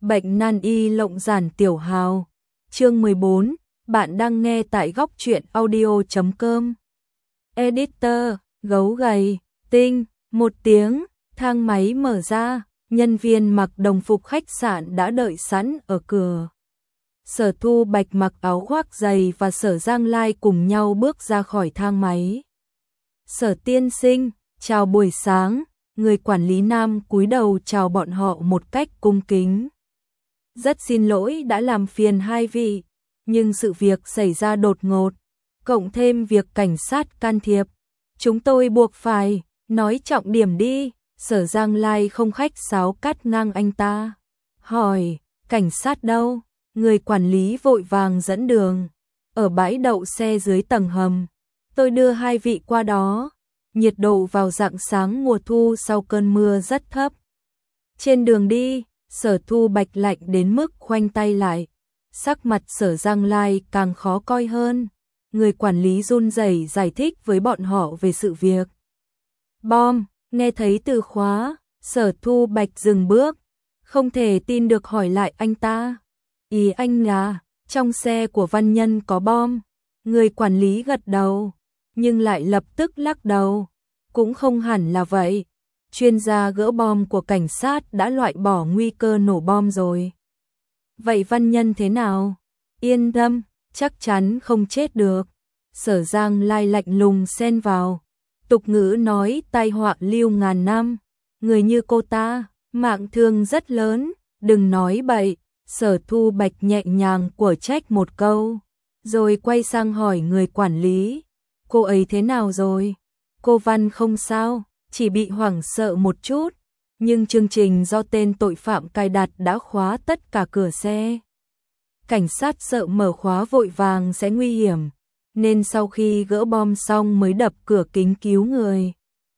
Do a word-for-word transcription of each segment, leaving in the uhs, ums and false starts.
Bệnh nan y lộng giản tiểu hào. Chương mười bốn, bạn đang nghe tại góc truyện audio chấm com. Editor, gấu gầy, tinh, một tiếng, thang máy mở ra, nhân viên mặc đồng phục khách sạn đã đợi sẵn ở cửa. Sở Thu Bạch mặc áo khoác dày và Sở Giang Lai cùng nhau bước ra khỏi thang máy. Sở tiên sinh, chào buổi sáng, người quản lý nam cúi đầu chào bọn họ một cách cung kính. Rất xin lỗi đã làm phiền hai vị, nhưng sự việc xảy ra đột ngột, cộng thêm việc cảnh sát can thiệp, chúng tôi buộc phải nói trọng điểm đi. Sở Giang Lai không khách sáo cắt ngang anh ta, hỏi, cảnh sát đâu? Người quản lý vội vàng dẫn đường, ở bãi đậu xe dưới tầng hầm, tôi đưa hai vị qua đó. Nhiệt độ vào rạng sáng mùa thu sau cơn mưa rất thấp. Trên đường đi, Sở Thu Bạch lạnh đến mức khoanh tay lại, sắc mặt Sở Giang Lai càng khó coi hơn. Người quản lý run rẩy giải thích với bọn họ về sự việc. Bom, nghe thấy từ khóa, Sở Thu Bạch dừng bước, không thể tin được hỏi lại anh ta. Ý anh là, trong xe của Văn Nhân có bom? Người quản lý gật đầu, nhưng lại lập tức lắc đầu. Cũng không hẳn là vậy. Chuyên gia gỡ bom của cảnh sát đã loại bỏ nguy cơ nổ bom rồi. Vậy Văn Nhân thế nào? Yên tâm, chắc chắn không chết được. Sở Giang Lai lạnh lùng xen vào. Tục ngữ nói tai họa lưu ngàn năm. Người như cô ta, mạng thương rất lớn, đừng nói bậy. Sở Thu Bạch nhẹ nhàng của trách một câu, rồi quay sang hỏi người quản lý. Cô ấy thế nào rồi? Cô Văn không sao, chỉ bị hoảng sợ một chút, nhưng chương trình do tên tội phạm cài đặt đã khóa tất cả cửa xe. Cảnh sát sợ mở khóa vội vàng sẽ nguy hiểm, nên sau khi gỡ bom xong mới đập cửa kính cứu người.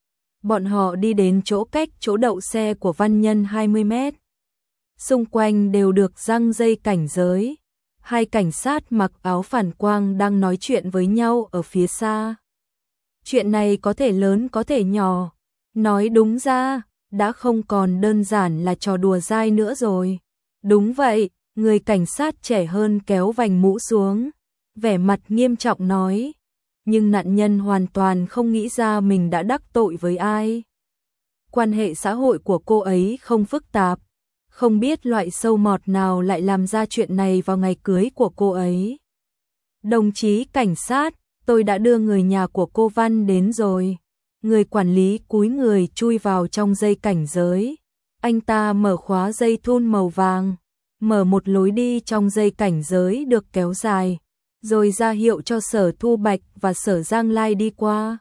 Bọn họ đi đến chỗ cách chỗ đậu xe của Văn Nhân hai mươi mét. Xung quanh đều được giăng dây cảnh giới. Hai cảnh sát mặc áo phản quang đang nói chuyện với nhau ở phía xa. Chuyện này có thể lớn có thể nhỏ. Nói đúng ra, đã không còn đơn giản là trò đùa dai nữa rồi. Đúng vậy, người cảnh sát trẻ hơn kéo vành mũ xuống, vẻ mặt nghiêm trọng nói. Nhưng nạn nhân hoàn toàn không nghĩ ra mình đã đắc tội với ai. Quan hệ xã hội của cô ấy không phức tạp. Không biết loại sâu mọt nào lại làm ra chuyện này vào ngày cưới của cô ấy. Đồng chí cảnh sát, tôi đã đưa người nhà của cô Văn đến rồi. Người quản lý cúi người chui vào trong dây cảnh giới. Anh ta mở khóa dây thun màu vàng, mở một lối đi trong dây cảnh giới được kéo dài, rồi ra hiệu cho Sở Thu Bạch và Sở Giang Lai đi qua.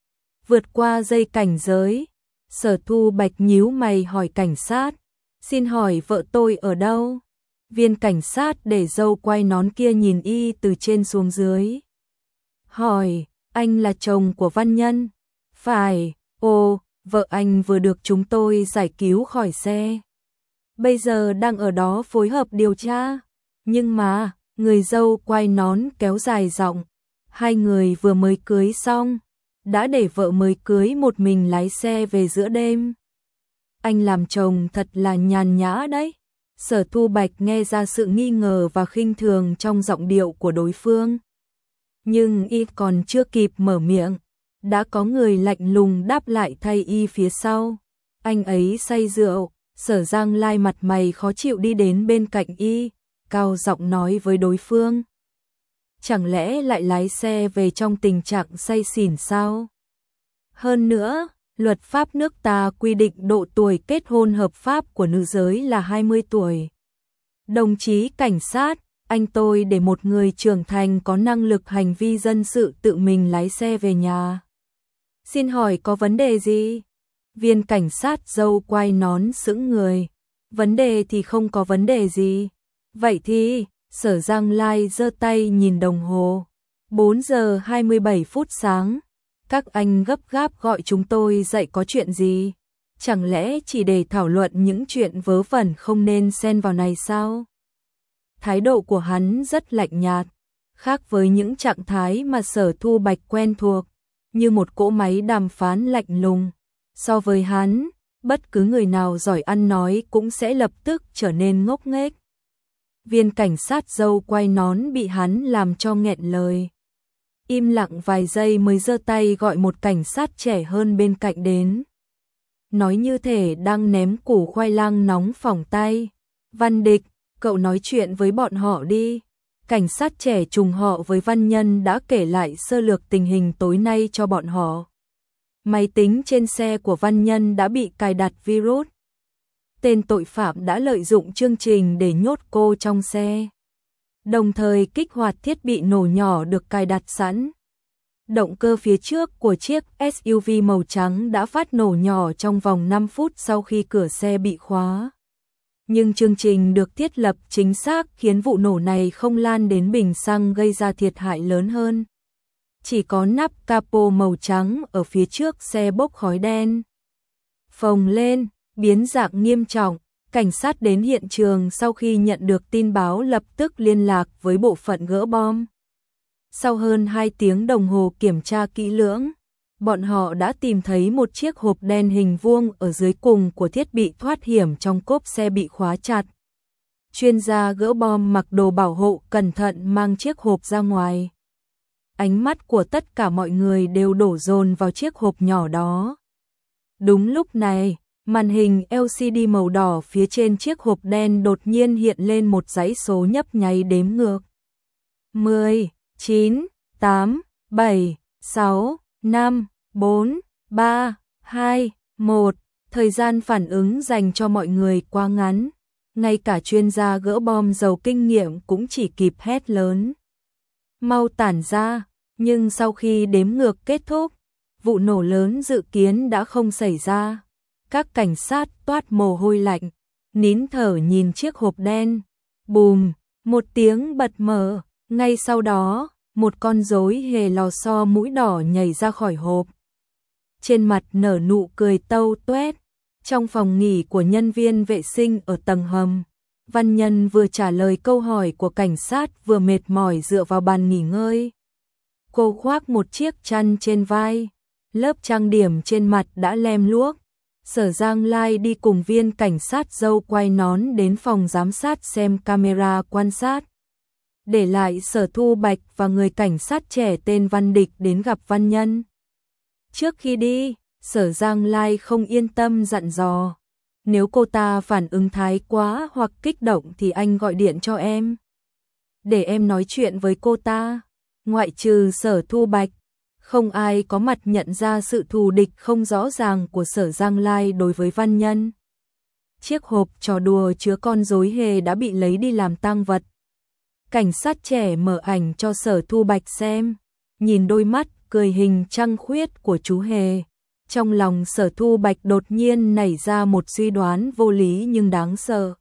Vượt qua dây cảnh giới, Sở Thu Bạch nhíu mày hỏi cảnh sát. Xin hỏi vợ tôi ở đâu? Viên cảnh sát để râu quai nón kia nhìn y từ trên xuống dưới. Hỏi, anh là chồng của Văn Nhân? Phải, ồ, vợ anh vừa được chúng tôi giải cứu khỏi xe. Bây giờ đang ở đó phối hợp điều tra. Nhưng mà, người râu quai nón kéo dài giọng. Hai người vừa mới cưới xong, đã để vợ mới cưới một mình lái xe về giữa đêm. Anh làm chồng thật là nhàn nhã đấy. Sở Thu Bạch nghe ra sự nghi ngờ và khinh thường trong giọng điệu của đối phương. Nhưng y còn chưa kịp mở miệng, đã có người lạnh lùng đáp lại thay y phía sau. Anh ấy say rượu. Sở Giang Lai mặt mày khó chịu đi đến bên cạnh y, cao giọng nói với đối phương. Chẳng lẽ lại lái xe về trong tình trạng say xỉn sao? Hơn nữa, luật pháp nước ta quy định độ tuổi kết hôn hợp pháp của nữ giới là hai mươi tuổi. Đồng chí cảnh sát, anh tôi để một người trưởng thành có năng lực hành vi dân sự tự mình lái xe về nhà. Xin hỏi có vấn đề gì? Viên cảnh sát râu quai nón sững người. Vấn đề thì không có vấn đề gì. Vậy thì, Sở Giang Lai giơ tay nhìn đồng hồ. bốn giờ hai mươi bảy phút sáng. Các anh gấp gáp gọi chúng tôi dậy có chuyện gì? Chẳng lẽ chỉ để thảo luận những chuyện vớ vẩn không nên xen vào này sao? Thái độ của hắn rất lạnh nhạt, khác với những trạng thái mà Sở Thu Bạch quen thuộc, như một cỗ máy đàm phán lạnh lùng. So với hắn, bất cứ người nào giỏi ăn nói cũng sẽ lập tức trở nên ngốc nghếch. Viên cảnh sát dâu quay nón bị hắn làm cho nghẹn lời. Im lặng vài giây mới giơ tay gọi một cảnh sát trẻ hơn bên cạnh đến. Nói như thể đang ném củ khoai lang nóng phỏng tay. Văn Địch, cậu nói chuyện với bọn họ đi. Cảnh sát trẻ trùng họ với Văn Nhân đã kể lại sơ lược tình hình tối nay cho bọn họ. Máy tính trên xe của Văn Nhân đã bị cài đặt virus. Tên tội phạm đã lợi dụng chương trình để nhốt cô trong xe, đồng thời kích hoạt thiết bị nổ nhỏ được cài đặt sẵn. Động cơ phía trước của chiếc ét u vê màu trắng đã phát nổ nhỏ trong vòng năm phút sau khi cửa xe bị khóa. Nhưng chương trình được thiết lập chính xác khiến vụ nổ này không lan đến bình xăng gây ra thiệt hại lớn hơn. Chỉ có nắp capo màu trắng ở phía trước xe bốc khói đen phồng lên, biến dạng nghiêm trọng. Cảnh sát đến hiện trường sau khi nhận được tin báo lập tức liên lạc với bộ phận gỡ bom. Sau hơn hai tiếng đồng hồ kiểm tra kỹ lưỡng, bọn họ đã tìm thấy một chiếc hộp đen hình vuông ở dưới cùng của thiết bị thoát hiểm trong cốp xe bị khóa chặt. Chuyên gia gỡ bom mặc đồ bảo hộ cẩn thận mang chiếc hộp ra ngoài. Ánh mắt của tất cả mọi người đều đổ dồn vào chiếc hộp nhỏ đó. Đúng lúc này, màn hình lờ xê đê màu đỏ phía trên chiếc hộp đen đột nhiên hiện lên một dãy số nhấp nháy đếm ngược. mười, chín, tám, bảy, sáu, năm, bốn, ba, hai, một. Thời gian phản ứng dành cho mọi người quá ngắn. Ngay cả chuyên gia gỡ bom giàu kinh nghiệm cũng chỉ kịp hét lớn. Mau tản ra, nhưng sau khi đếm ngược kết thúc, vụ nổ lớn dự kiến đã không xảy ra. Các cảnh sát toát mồ hôi lạnh, nín thở nhìn chiếc hộp đen. Bùm, một tiếng bật mở, ngay sau đó, một con rối hề lò xo mũi đỏ nhảy ra khỏi hộp. Trên mặt nở nụ cười tâu tuét. Trong phòng nghỉ của nhân viên vệ sinh ở tầng hầm, Văn Nhân vừa trả lời câu hỏi của cảnh sát vừa mệt mỏi dựa vào bàn nghỉ ngơi. Cô khoác một chiếc chăn trên vai, lớp trang điểm trên mặt đã lem luốc. Sở Giang Lai đi cùng viên cảnh sát dâu quay nón đến phòng giám sát xem camera quan sát. Để lại Sở Thu Bạch và người cảnh sát trẻ tên Văn Địch đến gặp Văn Nhân. Trước khi đi, Sở Giang Lai không yên tâm dặn dò. Nếu cô ta phản ứng thái quá hoặc kích động thì anh gọi điện cho em. Để em nói chuyện với cô ta. Ngoại trừ Sở Thu Bạch, không ai có mặt nhận ra sự thù địch không rõ ràng của Sở Giang Lai đối với Văn Nhân. Chiếc hộp trò đùa chứa con rối hề đã bị lấy đi làm tang vật. Cảnh sát trẻ mở ảnh cho Sở Thu Bạch xem, nhìn đôi mắt cười hình trăng khuyết của chú hề. Trong lòng Sở Thu Bạch đột nhiên nảy ra một suy đoán vô lý nhưng đáng sợ.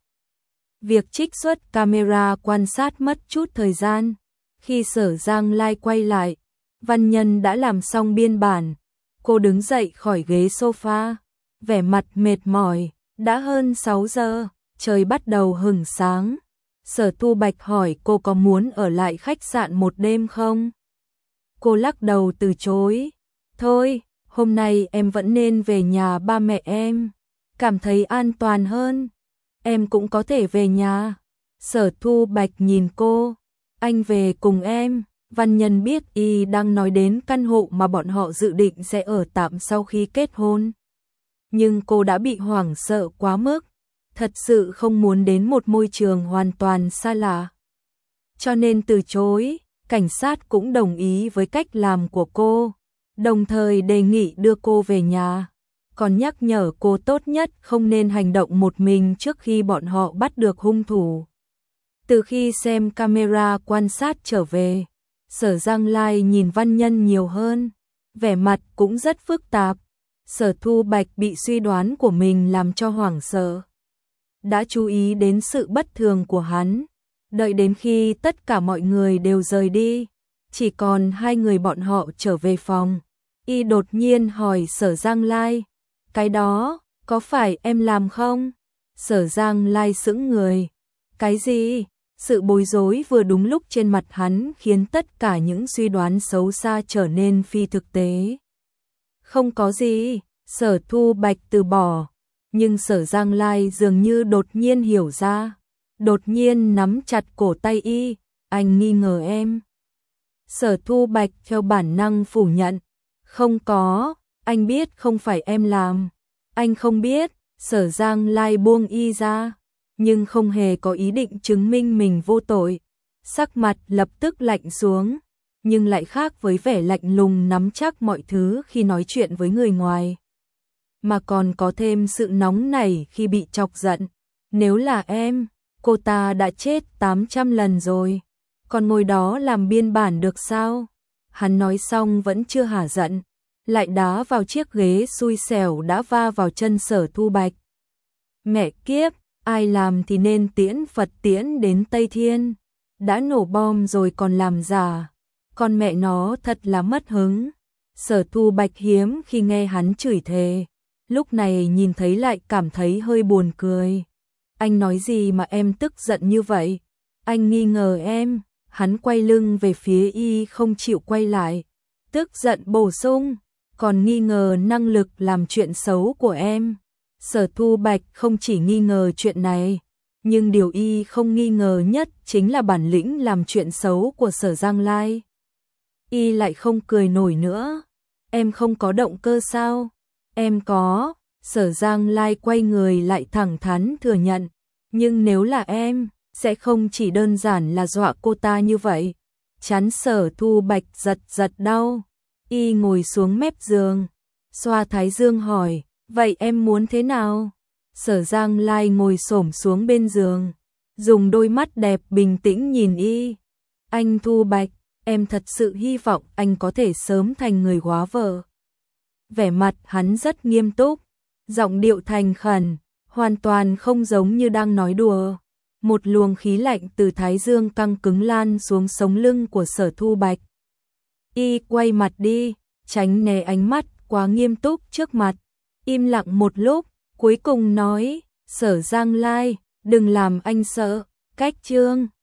Việc trích xuất camera quan sát mất chút thời gian. Khi Sở Giang Lai quay lại, Văn Nhân đã làm xong biên bản. Cô đứng dậy khỏi ghế sofa, vẻ mặt mệt mỏi. Đã hơn sáu giờ, trời bắt đầu hửng sáng. Sở Thu Bạch hỏi cô có muốn ở lại khách sạn một đêm không? Cô lắc đầu từ chối. Thôi, hôm nay em vẫn nên về nhà ba mẹ em. Cảm thấy an toàn hơn. Em cũng có thể về nhà. Sở Thu Bạch nhìn cô. Anh về cùng em. Văn Nhân biết y đang nói đến căn hộ mà bọn họ dự định sẽ ở tạm sau khi kết hôn. Nhưng cô đã bị hoảng sợ quá mức. Thật sự không muốn đến một môi trường hoàn toàn xa lạ. Cho nên từ chối, cảnh sát cũng đồng ý với cách làm của cô. Đồng thời đề nghị đưa cô về nhà. Còn nhắc nhở cô tốt nhất không nên hành động một mình trước khi bọn họ bắt được hung thủ. Từ khi xem camera quan sát trở về, Sở Giang Lai nhìn Văn Nhân nhiều hơn. Vẻ mặt cũng rất phức tạp. Sở Thu Bạch bị suy đoán của mình làm cho hoảng sợ. Đã chú ý đến sự bất thường của hắn. Đợi đến khi tất cả mọi người đều rời đi, chỉ còn hai người bọn họ trở về phòng. Y đột nhiên hỏi Sở Giang Lai, cái đó, có phải em làm không? Sở Giang Lai sững người. Cái gì? Sự bối rối vừa đúng lúc trên mặt hắn khiến tất cả những suy đoán xấu xa trở nên phi thực tế. Không có gì, Sở Thu Bạch từ bỏ. Nhưng Sở Giang Lai dường như đột nhiên hiểu ra, đột nhiên nắm chặt cổ tay y, anh nghi ngờ em. Sở Thu Bạch theo bản năng phủ nhận, không có, anh biết không phải em làm, anh không biết. Sở Giang Lai buông y ra, nhưng không hề có ý định chứng minh mình vô tội. Sắc mặt lập tức lạnh xuống, nhưng lại khác với vẻ lạnh lùng nắm chắc mọi thứ khi nói chuyện với người ngoài. Mà còn có thêm sự nóng nảy khi bị chọc giận. Nếu là em, cô ta đã chết tám trăm lần rồi. Còn ngồi đó làm biên bản được sao? Hắn nói xong vẫn chưa hả giận, lại đá vào chiếc ghế xui xẻo đã va vào chân Sở Thu Bạch. Mẹ kiếp, ai làm thì nên tiễn Phật tiễn đến Tây Thiên. Đã nổ bom rồi còn làm giả. Con mẹ nó thật là mất hứng. Sở Thu Bạch hiếm khi nghe hắn chửi thề. Lúc này nhìn thấy lại cảm thấy hơi buồn cười. Anh nói gì mà em tức giận như vậy? Anh nghi ngờ em. Hắn quay lưng về phía y không chịu quay lại. Tức giận bổ sung, còn nghi ngờ năng lực làm chuyện xấu của em. Sở Thu Bạch không chỉ nghi ngờ chuyện này, nhưng điều y không nghi ngờ nhất chính là bản lĩnh làm chuyện xấu của Sở Giang Lai. Y lại không cười nổi nữa. Em không có động cơ sao? Em có. Sở Giang Lai quay người lại thẳng thắn thừa nhận. Nhưng nếu là em, sẽ không chỉ đơn giản là dọa cô ta như vậy. Chán Sở Thu Bạch giật giật đau. Y ngồi xuống mép giường, xoa thái dương hỏi, vậy em muốn thế nào? Sở Giang Lai ngồi xổm xuống bên giường, dùng đôi mắt đẹp bình tĩnh nhìn y. Anh Thu Bạch, em thật sự hy vọng anh có thể sớm thành người góa vợ. Vẻ mặt hắn rất nghiêm túc, giọng điệu thành khẩn, hoàn toàn không giống như đang nói đùa. Một luồng khí lạnh từ thái dương căng cứng lan xuống sống lưng của Sở Thu Bạch. Y quay mặt đi, tránh né ánh mắt quá nghiêm túc trước mặt. Im lặng một lúc, cuối cùng nói, Sở Giang Lai, đừng làm anh sợ. Cách chương